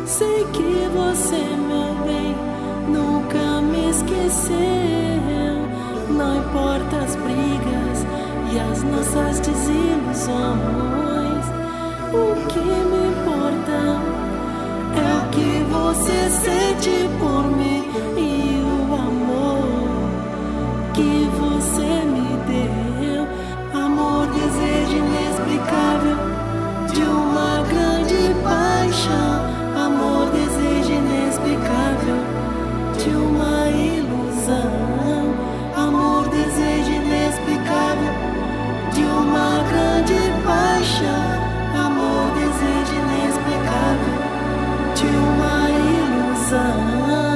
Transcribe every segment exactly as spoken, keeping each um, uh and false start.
Sei que você, meu bem, nunca me esqueceu. Não importa as brigas e as nossas desilusões, o que me importa é o que você sente por mim e o amor que você me deu. Amor, desejo inexplicável de uma grande paixão. Amor, desejo inexplicável de uma ilusão. Amor, desejo inexplicável de uma grande paixão. Amor, desejo inexplicável de uma ilusão.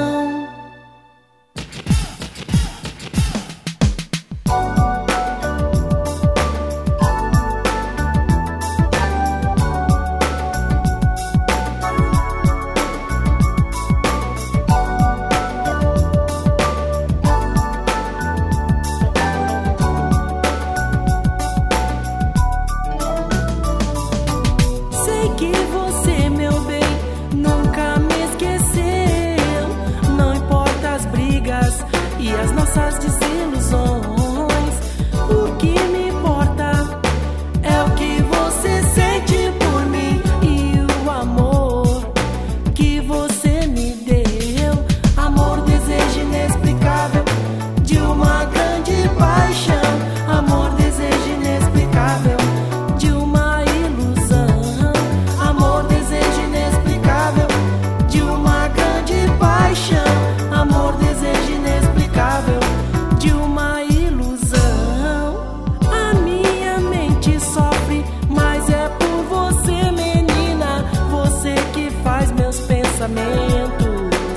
Que você, meu bem, nunca me esqueceu. Não importa as brigas e as nossas desilusões, o que me importa é o que você sente por mim e o amor que você me deu. Amor, desejo inexplicável de uma grande paixão. Amor, desejo inexplicável de uma ilusão. Amor, desejo inexplicável de uma grande paixão. Amor, desejo inexplicável de uma ilusão. A minha mente sofre, mas é por você, menina. Você que faz meus pensamentos,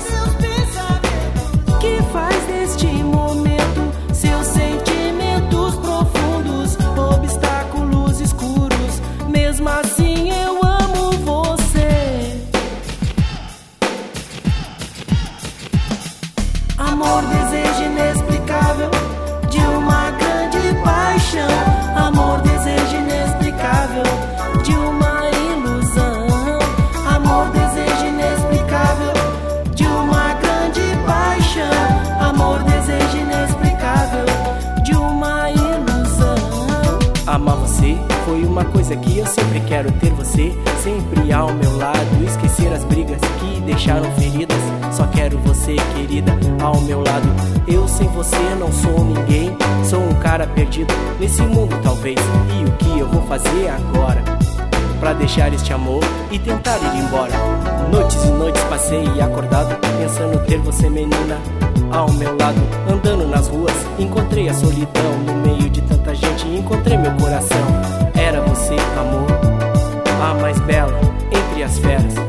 que faz deste momento seus sentimentos profundos, obstáculos escuros. Mesmo assim eu amo você. Amor, desejo inexplicável de uma grande paixão. Amor, desejo inexplicável de uma ilusão. Amor, desejo inexplicável de uma grande paixão. Amor, desejo inexplicável de uma ilusão. Amar você foi uma coisa que eu sempre quero ter você sempre ao meu lado. Esquecer as brigas que deixaram feridas. Só quero você, querida, ao meu lado. Eu sem você não sou ninguém. Sou um cara perdido nesse mundo talvez. E o que eu vou fazer agora pra deixar este amor e tentar ir embora? Noites e noites passei acordado pensando ter você, menina, ao meu lado. Andando nas ruas encontrei a solidão. No meio de tanta gente encontrei meu coração. Era você, amor, a mais bela entre as feras.